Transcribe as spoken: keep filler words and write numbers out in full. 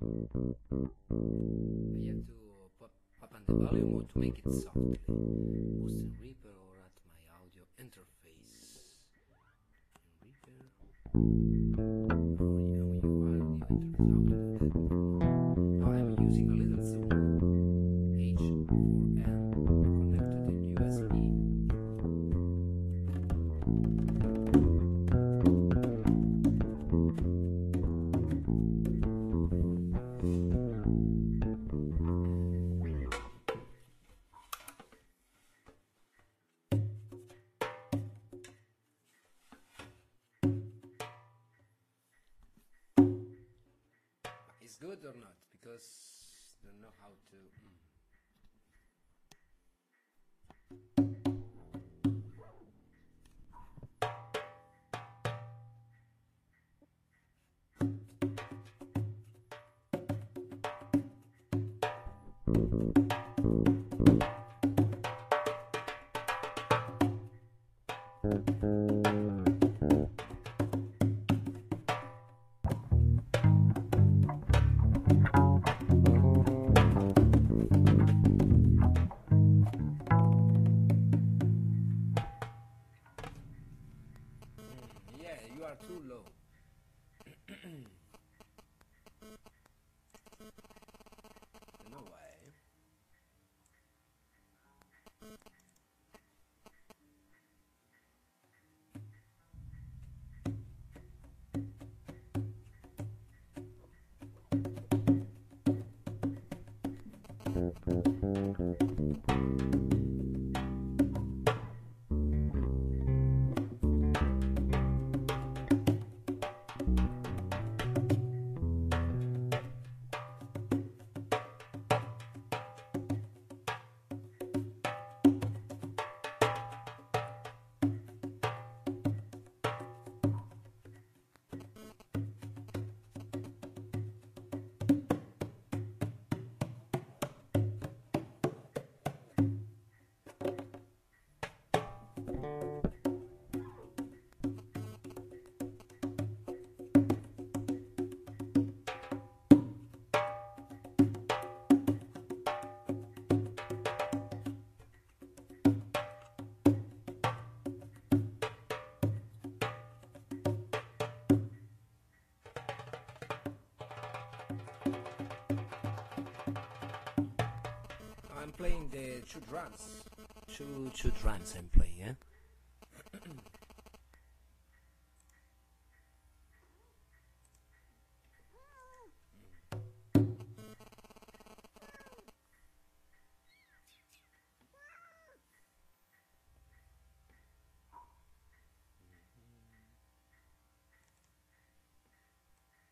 I have to pop, pop on the volume or to make it softly. Boost in Reaper or at my audio interface. In Reaper. Oh, you know, your audio interface. How to do that? Oh, I'm using a little Zoom H four N connected in U S B. Is good or not? Because I don't know how to. Mm. Yeah, you are too low. No way. I'm playing the two drums. Two two drums I'm playing, yeah?